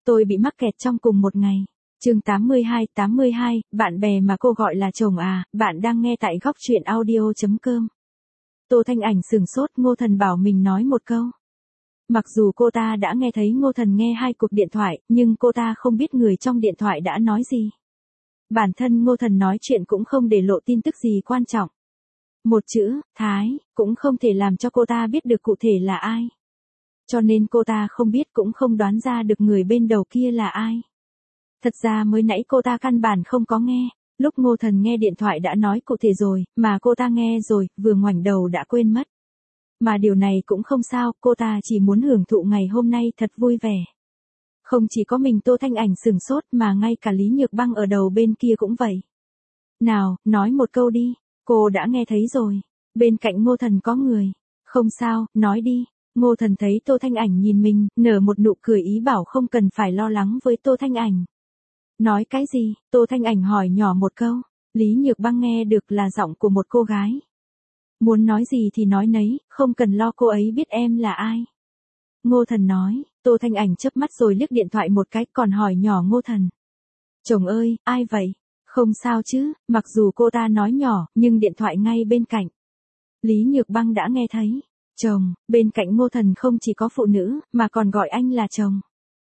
Tôi bị mắc kẹt trong cùng một ngày. Chương 82, bạn bè mà cô gọi là chồng à, bạn đang nghe tại góc truyện audio.com. Tô Thanh Ảnh sửng sốt, Ngô Thần bảo mình nói một câu. Mặc dù cô ta đã nghe thấy Ngô Thần nghe 2 cuộc điện thoại, nhưng cô ta không biết người trong điện thoại đã nói gì. Bản thân Ngô Thần nói chuyện cũng không để lộ tin tức gì quan trọng. Một chữ, Thái, cũng không thể làm cho cô ta biết được cụ thể là ai. Cho nên cô ta không biết cũng không đoán ra được người bên đầu kia là ai. Thật ra mới nãy cô ta căn bản không có nghe, lúc Ngô Thần nghe điện thoại đã nói cụ thể rồi, mà cô ta nghe rồi, vừa ngoảnh đầu đã quên mất. Mà điều này cũng không sao, cô ta chỉ muốn hưởng thụ ngày hôm nay thật vui vẻ. Không chỉ có mình Tô Thanh Ảnh sửng sốt mà ngay cả Lý Nhược Băng ở đầu bên kia cũng vậy. Nào, nói một câu đi, cô đã nghe thấy rồi, bên cạnh Ngô Thần có người. Không sao, nói đi. Ngô Thần thấy Tô Thanh Ảnh nhìn mình, nở một nụ cười ý bảo không cần phải lo lắng với Tô Thanh Ảnh. Nói cái gì? Tô Thanh Ảnh hỏi nhỏ một câu. Lý Nhược Băng nghe được là giọng của một cô gái. Muốn nói gì thì nói nấy, không cần lo cô ấy biết em là ai. Ngô Thần nói. Tô Thanh Ảnh chớp mắt rồi liếc điện thoại một cái còn hỏi nhỏ Ngô Thần. Chồng ơi, ai vậy? Không sao chứ, mặc dù cô ta nói nhỏ, nhưng điện thoại ngay bên cạnh. Lý Nhược Băng đã nghe thấy. Chồng, bên cạnh Ngô Thần không chỉ có phụ nữ, mà còn gọi anh là chồng.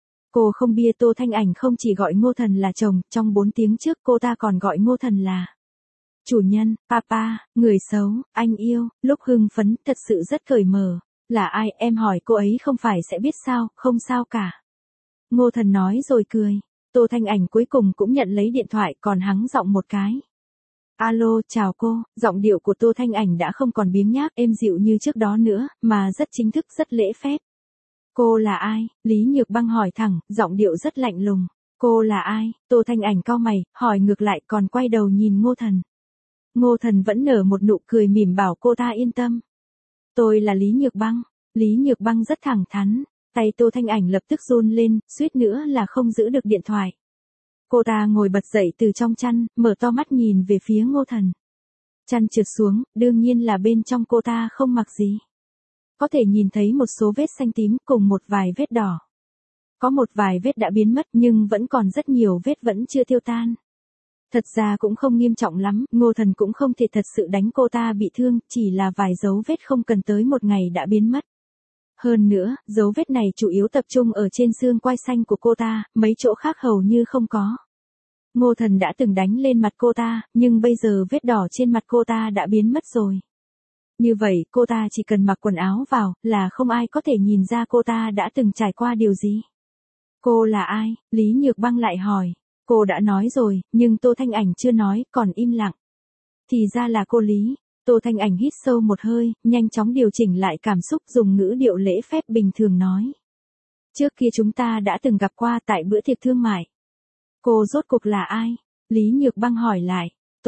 Cô không bia Tô Thanh Ảnh không chỉ gọi Ngô Thần là chồng, trong 4 tiếng trước cô ta còn gọi Ngô Thần là chủ nhân, papa, người xấu, anh yêu, lúc hưng phấn, thật sự rất cởi mở. Là ai, em hỏi cô ấy không phải sẽ biết sao, không sao cả. Ngô Thần nói rồi cười. Tô Thanh Ảnh cuối cùng cũng nhận lấy điện thoại còn hắng giọng một cái. Alo, chào cô, giọng điệu của Tô Thanh Ảnh đã không còn biếng nhác êm dịu như trước đó nữa, mà rất chính thức rất lễ phép. Cô là ai? Lý Nhược Băng hỏi thẳng, giọng điệu rất lạnh lùng. Cô là ai? Tô Thanh Ảnh cau mày, hỏi ngược lại còn quay đầu nhìn Ngô Thần. Ngô Thần vẫn nở một nụ cười mỉm bảo cô ta yên tâm. Tôi là Lý Nhược Băng. Lý Nhược Băng rất thẳng thắn, tay Tô Thanh Ảnh lập tức run lên, suýt nữa là không giữ được điện thoại. Cô ta ngồi bật dậy từ trong chăn, mở to mắt nhìn về phía Ngô Thần. Chăn trượt xuống, đương nhiên là bên trong cô ta không mặc gì. Có thể nhìn thấy một số vết xanh tím cùng một vài vết đỏ. Có một vài vết đã biến mất nhưng vẫn còn rất nhiều vết vẫn chưa tiêu tan. Thật ra cũng không nghiêm trọng lắm, Ngô Thần cũng không thể thật sự đánh cô ta bị thương, chỉ là vài dấu vết không cần tới một ngày đã biến mất. Hơn nữa, dấu vết này chủ yếu tập trung ở trên xương quai xanh của cô ta, mấy chỗ khác hầu như không có. Ngô Thần đã từng đánh lên mặt cô ta, nhưng bây giờ vết đỏ trên mặt cô ta đã biến mất rồi. Như vậy, cô ta chỉ cần mặc quần áo vào, là không ai có thể nhìn ra cô ta đã từng trải qua điều gì. Cô là ai? Lý Nhược Băng lại hỏi. Cô đã nói rồi, nhưng Tô Thanh Ảnh chưa nói, còn im lặng. Thì ra là cô Lý. Tô Thanh Ảnh hít sâu một hơi, nhanh chóng điều chỉnh lại cảm xúc dùng ngữ điệu lễ phép bình thường nói. Trước kia chúng ta đã từng gặp qua tại bữa tiệc thương mại. Cô rốt cuộc là ai? Lý Nhược Băng hỏi lại.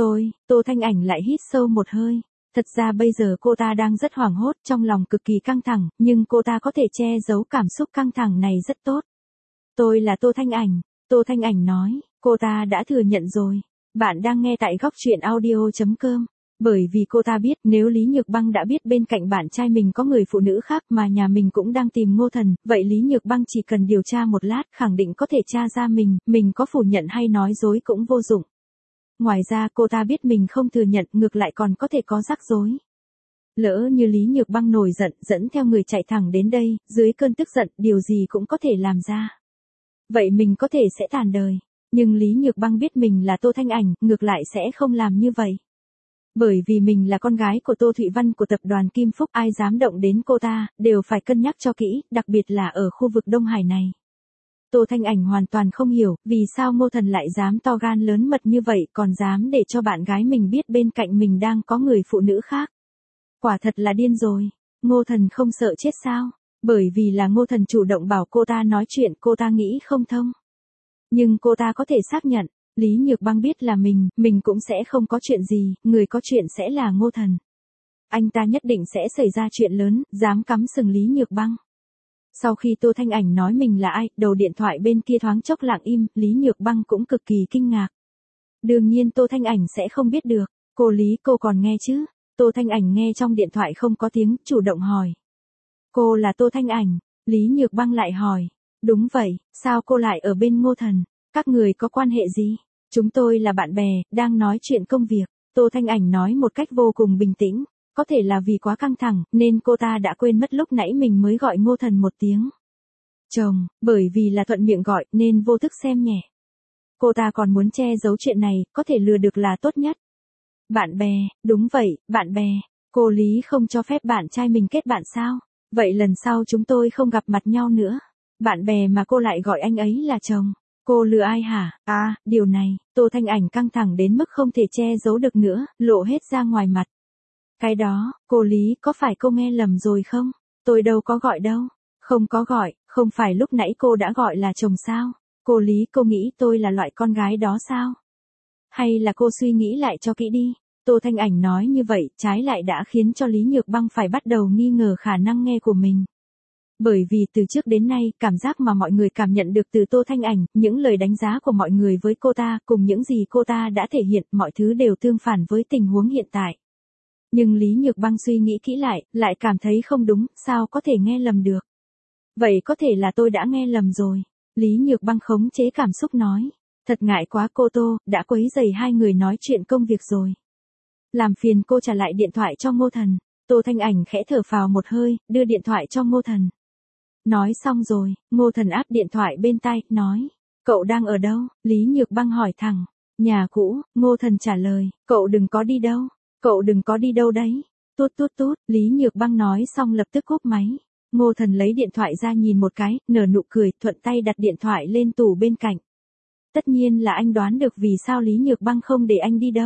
Tô Thanh Ảnh lại hít sâu một hơi. Thật ra bây giờ cô ta đang rất hoảng hốt, trong lòng cực kỳ căng thẳng, nhưng cô ta có thể che giấu cảm xúc căng thẳng này rất tốt. Tôi là Tô Thanh Ảnh. Tô Thanh Ảnh nói, cô ta đã thừa nhận rồi. Bạn đang nghe tại góc truyện audio.com. Bởi vì cô ta biết nếu Lý Nhược Băng đã biết bên cạnh bạn trai mình có người phụ nữ khác mà nhà mình cũng đang tìm Ngô Thần, vậy Lý Nhược Băng chỉ cần điều tra một lát khẳng định có thể tra ra mình có phủ nhận hay nói dối cũng vô dụng. Ngoài ra cô ta biết mình không thừa nhận ngược lại còn có thể có rắc rối. Lỡ như Lý Nhược Băng nổi giận dẫn theo người chạy thẳng đến đây, dưới cơn tức giận điều gì cũng có thể làm ra. Vậy mình có thể sẽ tàn đời. Nhưng Lý Nhược Băng biết mình là Tô Thanh Ảnh, ngược lại sẽ không làm như vậy. Bởi vì mình là con gái của Tô Thụy Văn của tập đoàn Kim Phúc, ai dám động đến cô ta, đều phải cân nhắc cho kỹ, đặc biệt là ở khu vực Đông Hải này. Tô Thanh Ảnh hoàn toàn không hiểu, vì sao Ngô Thần lại dám to gan lớn mật như vậy, còn dám để cho bạn gái mình biết bên cạnh mình đang có người phụ nữ khác. Quả thật là điên rồi. Ngô Thần không sợ chết sao? Bởi vì là Ngô Thần chủ động bảo cô ta nói chuyện, cô ta nghĩ không thông. Nhưng cô ta có thể xác nhận, Lý Nhược Băng biết là mình cũng sẽ không có chuyện gì, người có chuyện sẽ là Ngô Thần. Anh ta nhất định sẽ xảy ra chuyện lớn, dám cắm sừng Lý Nhược Băng. Sau khi Tô Thanh Ảnh nói mình là ai, đầu điện thoại bên kia thoáng chốc lặng im, Lý Nhược Băng cũng cực kỳ kinh ngạc. Đương nhiên Tô Thanh Ảnh sẽ không biết được. Cô Lý, cô còn nghe chứ? Tô Thanh Ảnh nghe trong điện thoại không có tiếng, chủ động hỏi. Cô là Tô Thanh Ảnh. Lý Nhược Băng lại hỏi. Đúng vậy, sao cô lại ở bên Ngô Thần? Các người có quan hệ gì? Chúng tôi là bạn bè, đang nói chuyện công việc. Tô Thanh Ảnh nói một cách vô cùng bình tĩnh. Có thể là vì quá căng thẳng, nên cô ta đã quên mất lúc nãy mình mới gọi Ngô Thần một tiếng chồng, bởi vì là thuận miệng gọi nên vô thức xem nhẹ. Cô ta còn muốn che giấu chuyện này, có thể lừa được là tốt nhất. Bạn bè, đúng vậy, bạn bè. Cô Lý không cho phép bạn trai mình kết bạn sao? Vậy lần sau chúng tôi không gặp mặt nhau nữa. Bạn bè mà cô lại gọi anh ấy là chồng. Cô lừa ai hả? À, điều này, Tô Thanh Ảnh căng thẳng đến mức không thể che giấu được nữa, lộ hết ra ngoài mặt. Cái đó, cô Lý, có phải cô nghe lầm rồi không? Tôi đâu có gọi đâu. Không có gọi, không phải lúc nãy cô đã gọi là chồng sao? Cô Lý, cô nghĩ tôi là loại con gái đó sao? Hay là cô suy nghĩ lại cho kỹ đi. Tô Thanh Ảnh nói như vậy, trái lại đã khiến cho Lý Nhược Băng phải bắt đầu nghi ngờ khả năng nghe của mình. Bởi vì từ trước đến nay, cảm giác mà mọi người cảm nhận được từ Tô Thanh Ảnh, những lời đánh giá của mọi người với cô ta, cùng những gì cô ta đã thể hiện, mọi thứ đều tương phản với tình huống hiện tại. Nhưng Lý Nhược Băng suy nghĩ kỹ lại cảm thấy không đúng, sao có thể nghe lầm được. Vậy có thể là tôi đã nghe lầm rồi. Lý Nhược Băng khống chế cảm xúc nói. Thật ngại quá cô Tô, đã quấy rầy hai người nói chuyện công việc rồi. Làm phiền cô trả lại điện thoại cho Ngô Thần. Tô Thanh Ảnh khẽ thở phào một hơi, đưa điện thoại cho Ngô Thần. Nói xong rồi, Ngô Thần áp điện thoại bên tai, nói. Cậu đang ở đâu? Lý Nhược Băng hỏi thẳng. Nhà cũ, Ngô Thần trả lời. Cậu đừng có đi đâu. Cậu đừng có đi đâu đấy. Tút tút tút, Lý Nhược Băng nói xong lập tức cúp máy. Ngô Thần lấy điện thoại ra nhìn một cái, nở nụ cười, thuận tay đặt điện thoại lên tủ bên cạnh. Tất nhiên là anh đoán được vì sao Lý Nhược Băng không để anh đi đâu.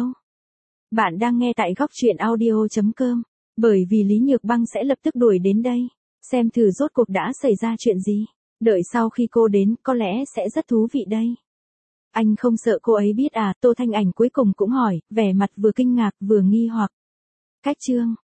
Bạn đang nghe tại góc truyện audio.com. Bởi vì Lý Nhược Băng sẽ lập tức đuổi đến đây. Xem thử rốt cuộc đã xảy ra chuyện gì. Đợi sau khi cô đến, có lẽ sẽ rất thú vị đây. Anh không sợ cô ấy biết à? Tô Thanh Ảnh cuối cùng cũng hỏi, vẻ mặt vừa kinh ngạc vừa nghi hoặc. Cách chương